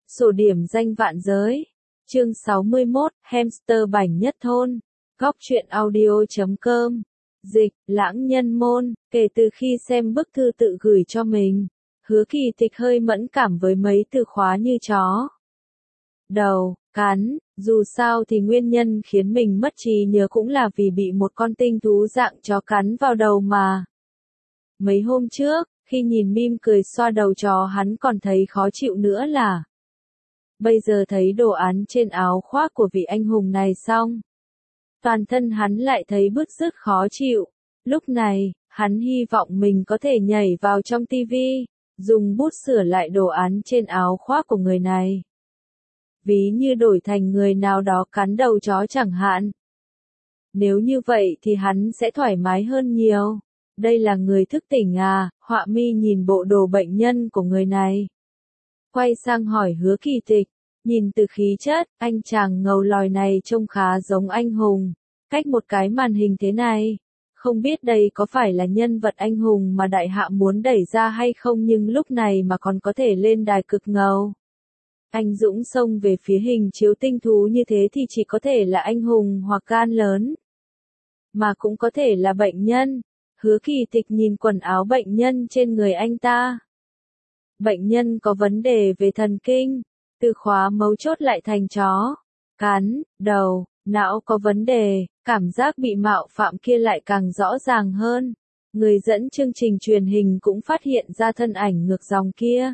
Sổ điểm danh vạn giới. Chương 61, Hamster bảnh nhất thôn. Góc truyện audio.com. Dịch, Lãng Nhân Môn. Kể từ khi xem bức thư tự gửi cho mình, Hứa Kỳ Tịch hơi mẫn cảm với mấy từ khóa như chó đầu, cắn. Dù sao thì nguyên nhân khiến mình mất trí nhớ cũng là vì bị một con tinh thú dạng chó cắn vào đầu mà. Mấy hôm trước, khi nhìn meme cười xoa đầu chó hắn còn thấy khó chịu nữa là. Bây giờ thấy đồ án trên áo khoác của vị anh hùng này xong, toàn thân hắn lại thấy bứt rứt khó chịu. Lúc này, hắn hy vọng mình có thể nhảy vào trong tivi, dùng bút sửa lại đồ án trên áo khoác của người này. Ví như đổi thành người nào đó cắn đầu chó chẳng hạn. Nếu như vậy thì hắn sẽ thoải mái hơn nhiều. Đây là người thức tỉnh à? Họa mi nhìn bộ đồ bệnh nhân của người này, quay sang hỏi Hứa Kỳ Tịch. Nhìn từ khí chất, anh chàng ngầu lòi này trông khá giống anh hùng. Cách một cái màn hình thế này, không biết đây có phải là nhân vật anh hùng mà đại hạ muốn đẩy ra hay không, nhưng lúc này mà còn có thể lên đài cực ngầu. Anh dũng xông về phía hình chiếu tinh thú như thế thì chỉ có thể là anh hùng hoặc gan lớn. Mà cũng có thể là bệnh nhân. Hứa Kỳ Tịch nhìn quần áo bệnh nhân trên người anh ta. Bệnh nhân có vấn đề về thần kinh. Từ khóa mấu chốt lại thành chó cắn đầu, não có vấn đề, cảm giác bị mạo phạm kia lại càng rõ ràng hơn. Người dẫn chương trình truyền hình cũng phát hiện ra thân ảnh ngược dòng kia,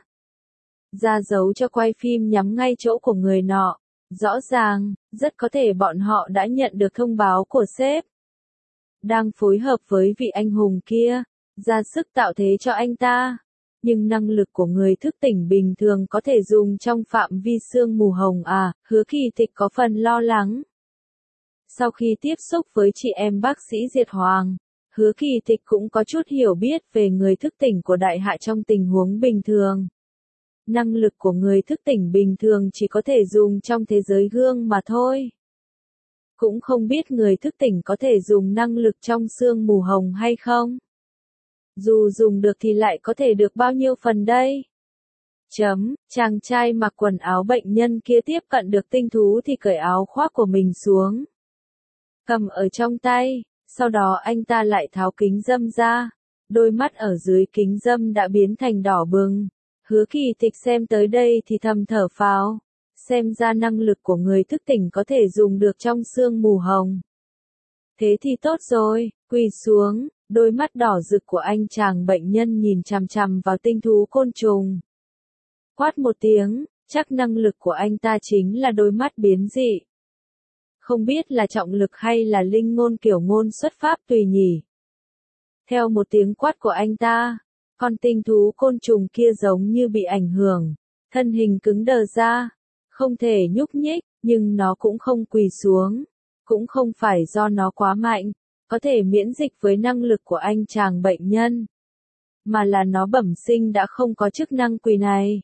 ra dấu cho quay phim nhắm ngay chỗ của người nọ. Rõ ràng, rất có thể bọn họ đã nhận được thông báo của sếp, đang phối hợp với vị anh hùng kia, ra sức tạo thế cho anh ta. Nhưng năng lực của người thức tỉnh bình thường có thể dùng trong phạm vi sương mù hồng à? Hứa Kỳ Tịch có phần lo lắng. Sau khi tiếp xúc với chị em bác sĩ Diệt Hoàng, Hứa Kỳ Tịch cũng có chút hiểu biết về người thức tỉnh của đại hạ trong tình huống bình thường. Năng lực của người thức tỉnh bình thường chỉ có thể dùng trong thế giới gương mà thôi. Cũng không biết người thức tỉnh có thể dùng năng lực trong sương mù hồng hay không. Dù dùng được thì lại có thể được bao nhiêu phần đây? Chàng trai mặc quần áo bệnh nhân kia tiếp cận được tinh thú thì cởi áo khoác của mình xuống, cầm ở trong tay, sau đó anh ta lại tháo kính râm ra. Đôi mắt ở dưới kính râm đã biến thành đỏ bừng. Hứa Kỳ Tịch xem tới đây thì thầm thở phào. Xem ra năng lực của người thức tỉnh có thể dùng được trong sương mù hồng. Thế thì tốt rồi, quỳ xuống. Đôi mắt đỏ rực của anh chàng bệnh nhân nhìn chằm chằm vào tinh thú côn trùng. Quát một tiếng, chắc năng lực của anh ta chính là đôi mắt biến dị. Không biết là trọng lực hay là linh ngôn kiểu ngôn xuất pháp tùy nhỉ. Theo một tiếng quát của anh ta, con tinh thú côn trùng kia giống như bị ảnh hưởng, thân hình cứng đờ ra, không thể nhúc nhích, nhưng nó cũng không quỳ xuống. Cũng không phải do nó quá mạnh, có thể miễn dịch với năng lực của anh chàng bệnh nhân, mà là nó bẩm sinh đã không có chức năng quỳ này.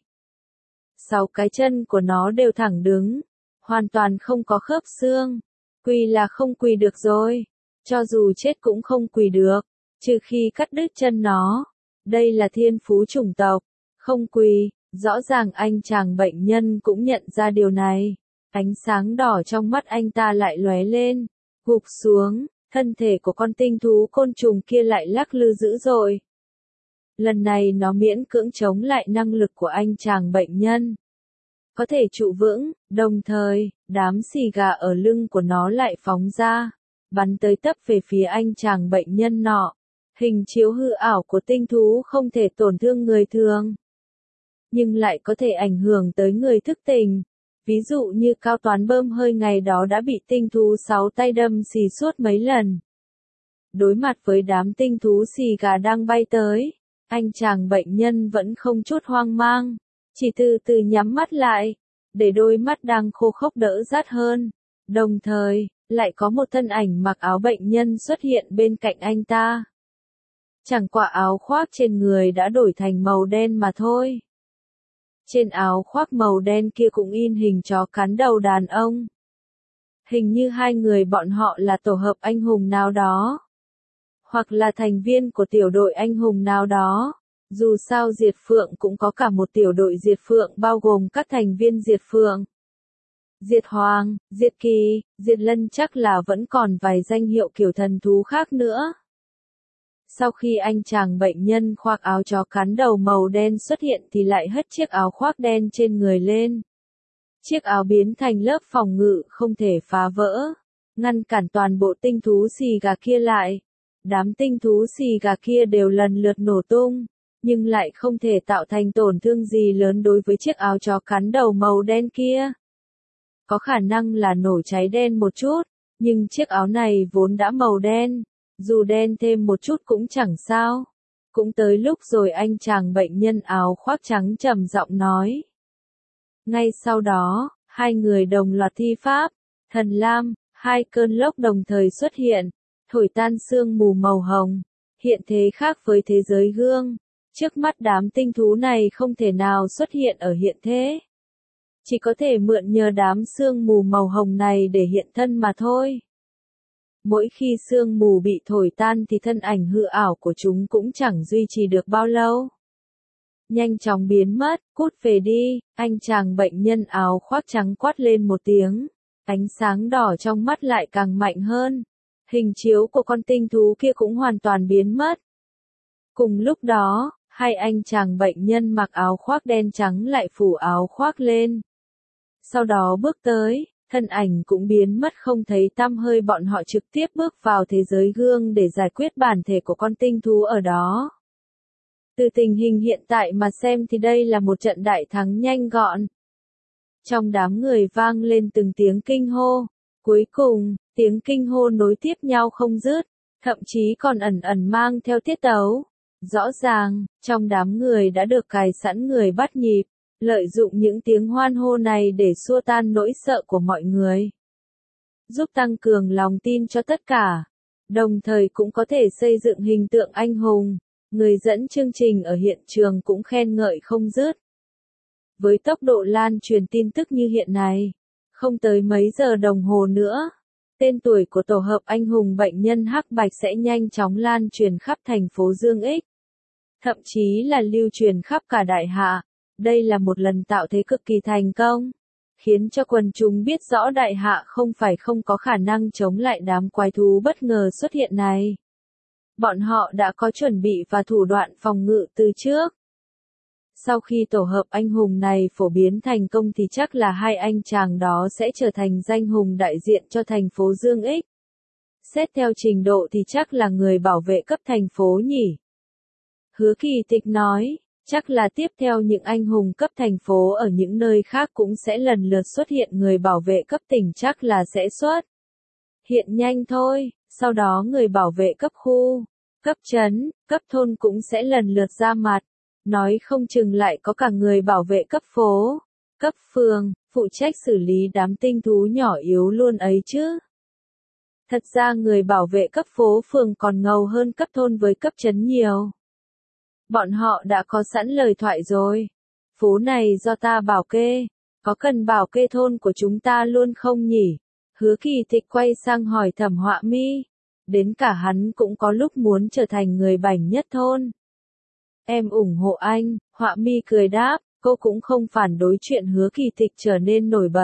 6 cái chân của nó đều thẳng đứng, hoàn toàn không có khớp xương. Quỳ là không quỳ được rồi, cho dù chết cũng không quỳ được, trừ khi cắt đứt chân nó. Đây là thiên phú chủng tộc, không quỳ. Rõ ràng anh chàng bệnh nhân cũng nhận ra điều này. Ánh sáng đỏ trong mắt anh ta lại lóe lên, gục xuống. Thân thể của con tinh thú côn trùng kia lại lắc lư dữ dội. Lần này nó miễn cưỡng chống lại năng lực của anh chàng bệnh nhân, có thể trụ vững, đồng thời, đám xì gà ở lưng của nó lại phóng ra, bắn tới tấp về phía anh chàng bệnh nhân nọ. Hình chiếu hư ảo của tinh thú không thể tổn thương người thường, nhưng lại có thể ảnh hưởng tới người thức tỉnh. Ví dụ như Cao Toán bơm hơi ngày đó đã bị tinh thú 6 tay đâm xì suốt mấy lần. Đối mặt với đám tinh thú xì gà đang bay tới, anh chàng bệnh nhân vẫn không chút hoang mang, chỉ từ từ nhắm mắt lại, để đôi mắt đang khô khốc đỡ rát hơn. Đồng thời, lại có một thân ảnh mặc áo bệnh nhân xuất hiện bên cạnh anh ta. Chẳng qua áo khoác trên người đã đổi thành màu đen mà thôi. Trên áo khoác màu đen kia cũng in hình chó cắn đầu đàn ông. Hình như hai người bọn họ là tổ hợp anh hùng nào đó, hoặc là thành viên của tiểu đội anh hùng nào đó. Dù sao Diệt Phượng cũng có cả một tiểu đội Diệt Phượng bao gồm các thành viên Diệt Phượng. Diệt Hoàng, Diệt Kỳ, Diệt Lân chắc là vẫn còn vài danh hiệu kiểu thần thú khác nữa. Sau khi anh chàng bệnh nhân khoác áo chó cắn đầu màu đen xuất hiện thì lại hất chiếc áo khoác đen trên người lên. Chiếc áo biến thành lớp phòng ngự không thể phá vỡ, ngăn cản toàn bộ tinh thú xì gà kia lại. Đám tinh thú xì gà kia đều lần lượt nổ tung, nhưng lại không thể tạo thành tổn thương gì lớn đối với chiếc áo chó cắn đầu màu đen kia. Có khả năng là nổ cháy đen một chút, nhưng chiếc áo này vốn đã màu đen, dù đen thêm một chút cũng chẳng sao. Cũng tới lúc rồi, anh chàng bệnh nhân áo khoác trắng trầm giọng nói. Ngay sau đó, hai người đồng loạt thi pháp, thần lam, hai cơn lốc đồng thời xuất hiện, thổi tan sương mù màu hồng, hiện thế khác với thế giới gương. Trước mắt đám tinh thú này không thể nào xuất hiện ở hiện thế. Chỉ có thể mượn nhờ đám sương mù màu hồng này để hiện thân mà thôi. Mỗi khi sương mù bị thổi tan thì thân ảnh hư ảo của chúng cũng chẳng duy trì được bao lâu. Nhanh chóng biến mất, cút về đi, anh chàng bệnh nhân áo khoác trắng quát lên một tiếng. Ánh sáng đỏ trong mắt lại càng mạnh hơn. Hình chiếu của con tinh thú kia cũng hoàn toàn biến mất. Cùng lúc đó, hai anh chàng bệnh nhân mặc áo khoác đen trắng lại phủ áo khoác lên. Sau đó bước tới, thân ảnh cũng biến mất không thấy tăm hơi, bọn họ trực tiếp bước vào thế giới gương để giải quyết bản thể của con tinh thú ở đó. Từ tình hình hiện tại mà xem thì đây là một trận đại thắng nhanh gọn. Trong đám người vang lên từng tiếng kinh hô. Cuối cùng, tiếng kinh hô nối tiếp nhau không dứt, thậm chí còn ẩn ẩn mang theo tiết tấu. Rõ ràng, trong đám người đã được cài sẵn người bắt nhịp, lợi dụng những tiếng hoan hô này để xua tan nỗi sợ của mọi người. Giúp tăng cường lòng tin cho tất cả, đồng thời cũng có thể xây dựng hình tượng anh hùng. Người dẫn chương trình ở hiện trường cũng khen ngợi không dứt. Với tốc độ lan truyền tin tức như hiện nay, không tới mấy giờ đồng hồ nữa, tên tuổi của tổ hợp anh hùng bệnh nhân hắc bạch sẽ nhanh chóng lan truyền khắp thành phố Dương X. Thậm chí là lưu truyền khắp cả đại hạ. Đây là một lần tạo thế cực kỳ thành công, khiến cho quần chúng biết rõ đại hạ không phải không có khả năng chống lại đám quái thú bất ngờ xuất hiện này. Bọn họ đã có chuẩn bị và thủ đoạn phòng ngự từ trước. Sau khi tổ hợp anh hùng này phổ biến thành công thì chắc là hai anh chàng đó sẽ trở thành danh hùng đại diện cho thành phố Dương X. Xét theo trình độ thì chắc là người bảo vệ cấp thành phố nhỉ? Hứa Kỳ Tịch nói, chắc là tiếp theo những anh hùng cấp thành phố ở những nơi khác cũng sẽ lần lượt xuất hiện, người bảo vệ cấp tỉnh chắc là sẽ xuất hiện nhanh thôi, sau đó người bảo vệ cấp khu, cấp trấn, cấp thôn cũng sẽ lần lượt ra mặt. Nói không chừng lại có cả người bảo vệ cấp phố, cấp phường, phụ trách xử lý đám tinh thú nhỏ yếu luôn ấy chứ. Thật ra người bảo vệ cấp phố phường còn ngầu hơn cấp thôn với cấp trấn nhiều. Bọn họ đã có sẵn lời thoại rồi. Phố này do ta bảo kê, có cần bảo kê thôn của chúng ta luôn không nhỉ? Hứa Kỳ Tịch quay sang hỏi Thẩm Họa Mi. Đến cả hắn cũng có lúc muốn trở thành người bảnh nhất thôn. Em ủng hộ anh, Họa Mi cười đáp, cô cũng không phản đối chuyện Hứa Kỳ Tịch trở nên nổi bật.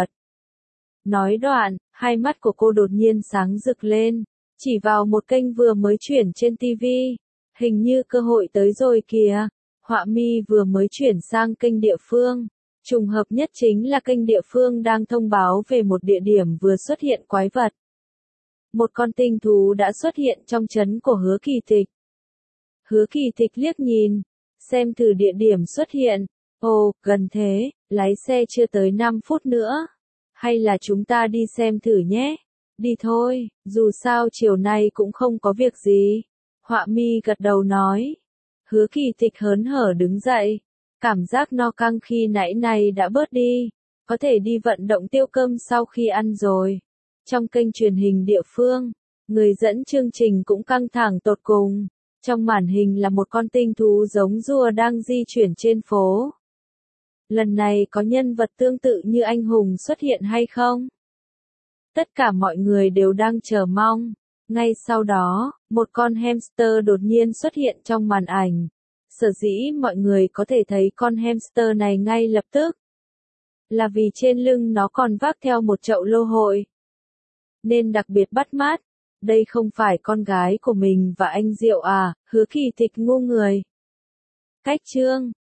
Nói đoạn, hai mắt của cô đột nhiên sáng rực lên, chỉ vào một kênh vừa mới chuyển trên TV. Hình như cơ hội tới rồi kìa. Họa Mi vừa mới chuyển sang kênh địa phương. Trùng hợp nhất chính là kênh địa phương đang thông báo về một địa điểm vừa xuất hiện quái vật. Một con tinh thú đã xuất hiện trong trấn của Hứa Kỳ Tịch. Hứa Kỳ Tịch liếc nhìn, xem thử địa điểm xuất hiện. Ồ, gần thế, lái xe chưa tới 5 phút nữa. Hay là chúng ta đi xem thử nhé. Đi thôi, dù sao chiều nay cũng không có việc gì. Họa Mi gật đầu nói. Hứa Kỳ Tịch hớn hở đứng dậy. Cảm giác no căng khi nãy này đã bớt đi. Có thể đi vận động tiêu cơm sau khi ăn rồi. Trong kênh truyền hình địa phương, người dẫn chương trình cũng căng thẳng tột cùng. Trong màn hình là một con tinh thú giống rùa đang di chuyển trên phố. Lần này có nhân vật tương tự như anh hùng xuất hiện hay không? Tất cả mọi người đều đang chờ mong. Ngay sau đó, một con hamster đột nhiên xuất hiện trong màn ảnh. Sở dĩ mọi người có thể thấy con hamster này ngay lập tức, là vì trên lưng nó còn vác theo một chậu lô hội, nên đặc biệt bắt mắt. Đây không phải con gái của mình và anh Diệu à, Hứa Kỳ Tịch ngu người. Cách chương